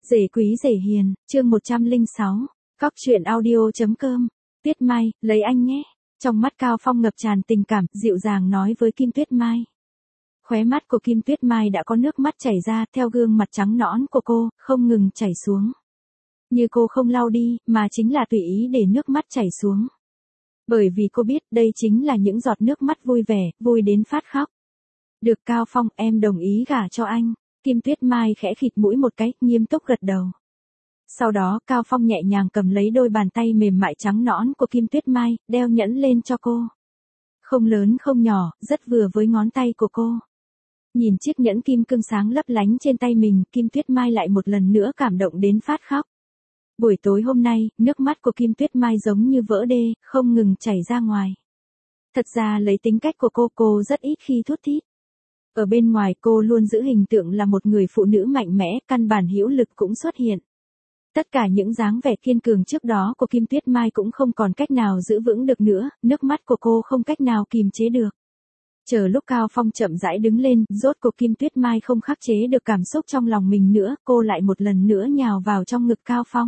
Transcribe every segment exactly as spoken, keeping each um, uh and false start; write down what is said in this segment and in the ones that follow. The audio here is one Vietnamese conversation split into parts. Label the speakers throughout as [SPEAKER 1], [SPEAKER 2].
[SPEAKER 1] Rể quý rể hiền, chương một trăm lẻ sáu, Cóc truyện audio.com, Tuyết Mai, lấy anh nhé. Trong mắt Cao Phong ngập tràn tình cảm, dịu dàng nói với Kim Tuyết Mai. Khóe mắt của Kim Tuyết Mai đã có nước mắt chảy ra, theo gương mặt trắng nõn của cô, không ngừng chảy xuống. Như cô không lau đi, mà chính là tùy ý để nước mắt chảy xuống. Bởi vì cô biết đây chính là những giọt nước mắt vui vẻ, vui đến phát khóc. Được Cao Phong, em đồng ý gả cho anh. Kim Tuyết Mai khẽ khịt mũi một cái, nghiêm túc gật đầu. Sau đó Cao Phong nhẹ nhàng cầm lấy đôi bàn tay mềm mại trắng nõn của Kim Tuyết Mai, đeo nhẫn lên cho cô. Không lớn không nhỏ, rất vừa với ngón tay của cô. Nhìn chiếc nhẫn kim cương sáng lấp lánh trên tay mình, Kim Tuyết Mai lại một lần nữa cảm động đến phát khóc. Buổi tối hôm nay, nước mắt của Kim Tuyết Mai giống như vỡ đê, không ngừng chảy ra ngoài. Thật ra lấy tính cách của cô, cô rất ít khi thút thít. Ở bên ngoài cô luôn giữ hình tượng là một người phụ nữ mạnh mẽ, căn bản hữu lực cũng xuất hiện. Tất cả những dáng vẻ kiên cường trước đó của Kim Tuyết Mai cũng không còn cách nào giữ vững được nữa, nước mắt của cô không cách nào kìm chế được. Chờ lúc Cao Phong chậm rãi đứng lên, rốt cuộc Kim Tuyết Mai không khắc chế được cảm xúc trong lòng mình nữa, cô lại một lần nữa nhào vào trong ngực Cao Phong.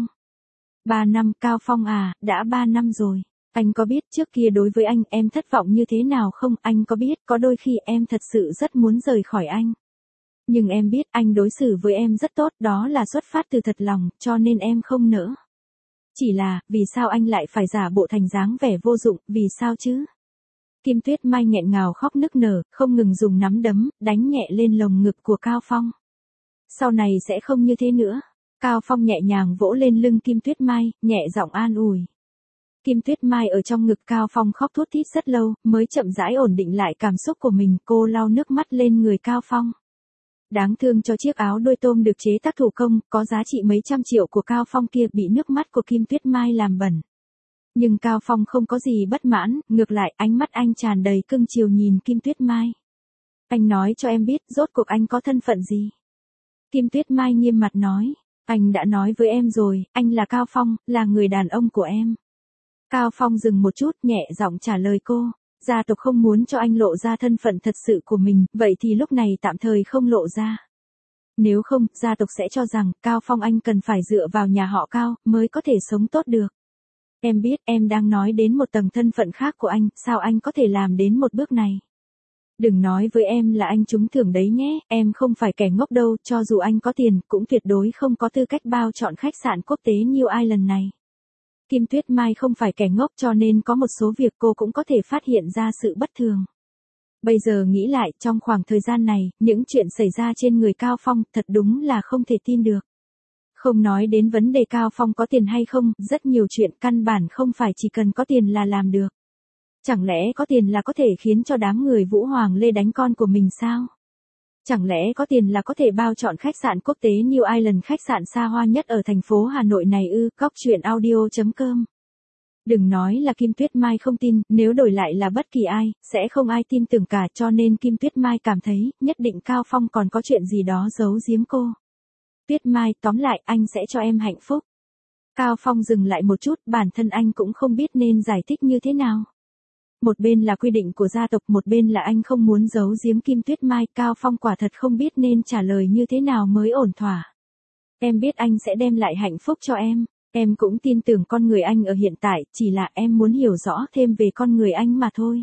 [SPEAKER 1] Ba năm, Cao Phong à, đã ba năm rồi. Anh có biết trước kia đối với anh em thất vọng như thế nào không? Anh có biết có đôi khi em thật sự rất muốn rời khỏi anh. Nhưng em biết anh đối xử với em rất tốt, đó là xuất phát từ thật lòng, cho nên em không nỡ. Chỉ là, vì sao anh lại phải giả bộ thành dáng vẻ vô dụng, vì sao chứ? Kim Tuyết Mai nghẹn ngào khóc nức nở, không ngừng dùng nắm đấm, đánh nhẹ lên lồng ngực của Cao Phong. Sau này sẽ không như thế nữa. Cao Phong nhẹ nhàng vỗ lên lưng Kim Tuyết Mai, nhẹ giọng an ủi. Kim Tuyết Mai ở trong ngực Cao Phong khóc thút thít rất lâu, mới chậm rãi ổn định lại cảm xúc của mình, cô lau nước mắt lên người Cao Phong. Đáng thương cho chiếc áo đôi tôm được chế tác thủ công, có giá trị mấy trăm triệu của Cao Phong kia bị nước mắt của Kim Tuyết Mai làm bẩn. Nhưng Cao Phong không có gì bất mãn, ngược lại ánh mắt anh tràn đầy cưng chiều nhìn Kim Tuyết Mai. Anh nói cho em biết, rốt cuộc anh có thân phận gì? Kim Tuyết Mai nghiêm mặt nói, anh đã nói với em rồi, anh là Cao Phong, là người đàn ông của em. Cao Phong dừng một chút, nhẹ giọng trả lời cô, gia tộc không muốn cho anh lộ ra thân phận thật sự của mình, vậy thì lúc này tạm thời không lộ ra. Nếu không, gia tộc sẽ cho rằng, Cao Phong anh cần phải dựa vào nhà họ Cao, mới có thể sống tốt được. Em biết, em đang nói đến một tầng thân phận khác của anh, sao anh có thể làm đến một bước này? Đừng nói với em là anh trúng thưởng đấy nhé, em không phải kẻ ngốc đâu, cho dù anh có tiền, cũng tuyệt đối không có tư cách bao chọn khách sạn quốc tế New Island này. Kim Tuyết Mai không phải kẻ ngốc cho nên có một số việc cô cũng có thể phát hiện ra sự bất thường. Bây giờ nghĩ lại, trong khoảng thời gian này, những chuyện xảy ra trên người Cao Phong thật đúng là không thể tin được. Không nói đến vấn đề Cao Phong có tiền hay không, rất nhiều chuyện căn bản không phải chỉ cần có tiền là làm được. Chẳng lẽ có tiền là có thể khiến cho đám người Vũ Hoàng Lê đánh con của mình sao? Chẳng lẽ có tiền là có thể bao chọn khách sạn quốc tế New Island, khách sạn xa hoa nhất ở thành phố Hà Nội này ư? Cóc truyện audio.com. Đừng nói là Kim Tuyết Mai không tin, nếu đổi lại là bất kỳ ai, sẽ không ai tin tưởng cả, cho nên Kim Tuyết Mai cảm thấy, nhất định Cao Phong còn có chuyện gì đó giấu giếm cô. Tuyết Mai, tóm lại, anh sẽ cho em hạnh phúc. Cao Phong dừng lại một chút, bản thân anh cũng không biết nên giải thích như thế nào. Một bên là quy định của gia tộc, một bên là anh không muốn giấu giếm Kim Tuyết Mai, Cao Phong quả thật không biết nên trả lời như thế nào mới ổn thỏa. Em biết anh sẽ đem lại hạnh phúc cho em, em cũng tin tưởng con người anh ở hiện tại, chỉ là em muốn hiểu rõ thêm về con người anh mà thôi.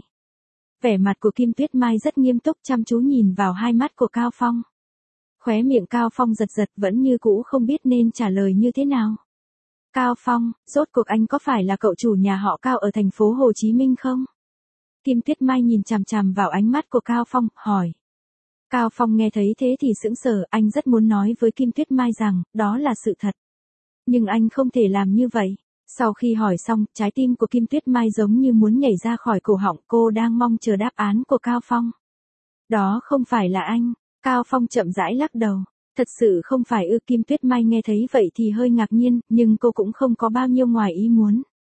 [SPEAKER 1] Vẻ mặt của Kim Tuyết Mai rất nghiêm túc, chăm chú nhìn vào hai mắt của Cao Phong. Khóe miệng Cao Phong giật giật, vẫn như cũ không biết nên trả lời như thế nào. Cao Phong, rốt cuộc anh có phải là cậu chủ nhà họ Cao ở thành phố Hồ Chí Minh không? Kim Tuyết Mai nhìn chằm chằm vào ánh mắt của Cao Phong, hỏi. Cao Phong nghe thấy thế thì sững sờ, anh rất muốn nói với Kim Tuyết Mai rằng, đó là sự thật. Nhưng anh không thể làm như vậy. Sau khi hỏi xong, trái tim của Kim Tuyết Mai giống như muốn nhảy ra khỏi cổ họng, cô đang mong chờ đáp án của Cao Phong. Đó không phải là anh. Cao Phong chậm rãi lắc đầu. Thật sự không phải ư? Kim Tuyết Mai nghe thấy vậy thì hơi ngạc nhiên, nhưng cô cũng không có bao nhiêu ngoài ý muốn.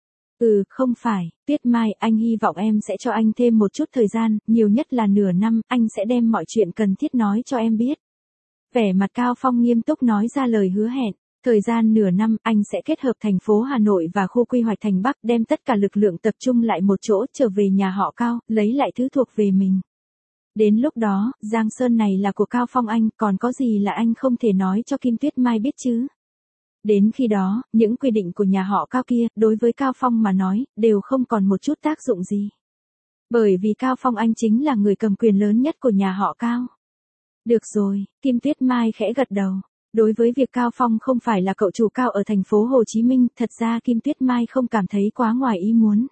[SPEAKER 1] Ừ, không phải, Tuyết Mai, anh hy vọng em sẽ cho anh thêm một chút thời gian, nhiều nhất là nửa năm, anh sẽ đem mọi chuyện cần thiết nói cho em biết. Vẻ mặt Cao Phong nghiêm túc nói ra lời hứa hẹn, thời gian nửa năm, anh sẽ kết hợp thành phố Hà Nội và khu quy hoạch thành Bắc, đem tất cả lực lượng tập trung lại một chỗ, trở về nhà họ Cao, lấy lại thứ thuộc về mình. Đến lúc đó, Giang Sơn này là của Cao Phong anh, còn có gì là anh không thể nói cho Kim Tuyết Mai biết chứ? Đến khi đó, những quy định của nhà họ Cao kia, đối với Cao Phong mà nói, đều không còn một chút tác dụng gì. Bởi vì Cao Phong anh chính là người cầm quyền lớn nhất của nhà họ Cao. Được rồi, Kim Tuyết Mai khẽ gật đầu. Đối với việc Cao Phong không phải là cậu chủ Cao ở thành phố Hồ Chí Minh, thật ra Kim Tuyết Mai không cảm thấy quá ngoài ý muốn.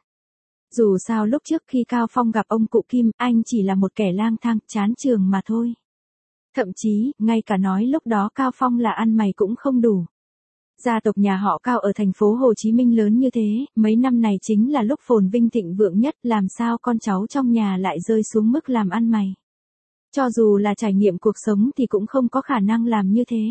[SPEAKER 1] Dù sao lúc trước khi Cao Phong gặp ông cụ Kim, anh chỉ là một kẻ lang thang, chán trường mà thôi. Thậm chí, ngay cả nói lúc đó Cao Phong là ăn mày cũng không đủ. Gia tộc nhà họ Cao ở thành phố Hồ Chí Minh lớn như thế, mấy năm này chính là lúc phồn vinh thịnh vượng nhất, làm sao con cháu trong nhà lại rơi xuống mức làm ăn mày. Cho dù là trải nghiệm cuộc sống thì cũng không có khả năng làm như thế.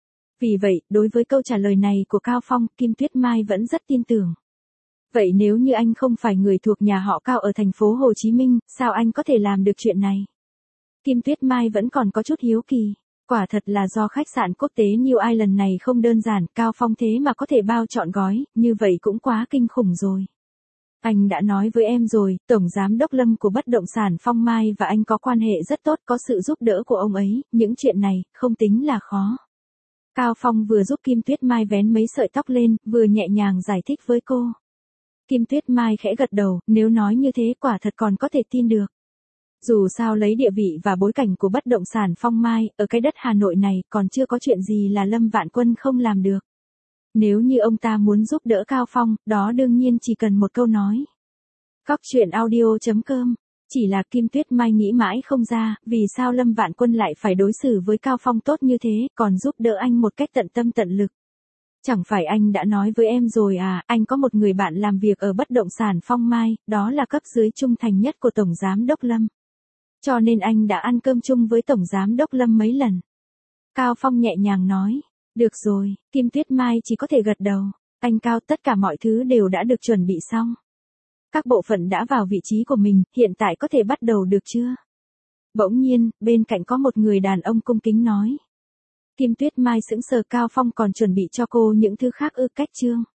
[SPEAKER 1] Vì vậy, đối với câu trả lời này của Cao Phong, Kim Tuyết Mai vẫn rất tin tưởng. Vậy nếu như anh không phải người thuộc nhà họ Cao ở thành phố Hồ Chí Minh, sao anh có thể làm được chuyện này? Kim Tuyết Mai vẫn còn có chút hiếu kỳ. Quả thật là do khách sạn quốc tế New Island này không đơn giản, Cao Phong thế mà có thể bao trọn gói, như vậy cũng quá kinh khủng rồi. Anh đã nói với em rồi, Tổng Giám đốc Lâm của bất động sản Phong Mai và anh có quan hệ rất tốt, có sự giúp đỡ của ông ấy, những chuyện này, không tính là khó. Cao Phong vừa giúp Kim Tuyết Mai vén mấy sợi tóc lên, vừa nhẹ nhàng giải thích với cô. Kim Tuyết Mai khẽ gật đầu, nếu nói như thế quả thật còn có thể tin được. Dù sao lấy địa vị và bối cảnh của bất động sản Phong Mai, ở cái đất Hà Nội này còn chưa có chuyện gì là Lâm Vạn Quân không làm được. Nếu như ông ta muốn giúp đỡ Cao Phong, đó đương nhiên chỉ cần một câu nói. Cóc truyện audio chấm com. Chỉ là Kim Tuyết Mai nghĩ mãi không ra, vì sao Lâm Vạn Quân lại phải đối xử với Cao Phong tốt như thế, còn giúp đỡ anh một cách tận tâm tận lực. Chẳng phải anh đã nói với em rồi à, anh có một người bạn làm việc ở bất động sản Phong Mai, đó là cấp dưới trung thành nhất của Tổng Giám đốc Lâm. Cho nên anh đã ăn cơm chung với Tổng Giám đốc Lâm mấy lần. Cao Phong nhẹ nhàng nói. Được rồi, Kim Tuyết Mai chỉ có thể gật đầu. Anh Cao, tất cả mọi thứ đều đã được chuẩn bị xong. Các bộ phận đã vào vị trí của mình, hiện tại có thể bắt đầu được chưa? Bỗng nhiên, bên cạnh có một người đàn ông cung kính nói. Kim Tuyết Mai sững sờ, Cao Phong còn chuẩn bị cho cô những thứ khác ư? Cách chương.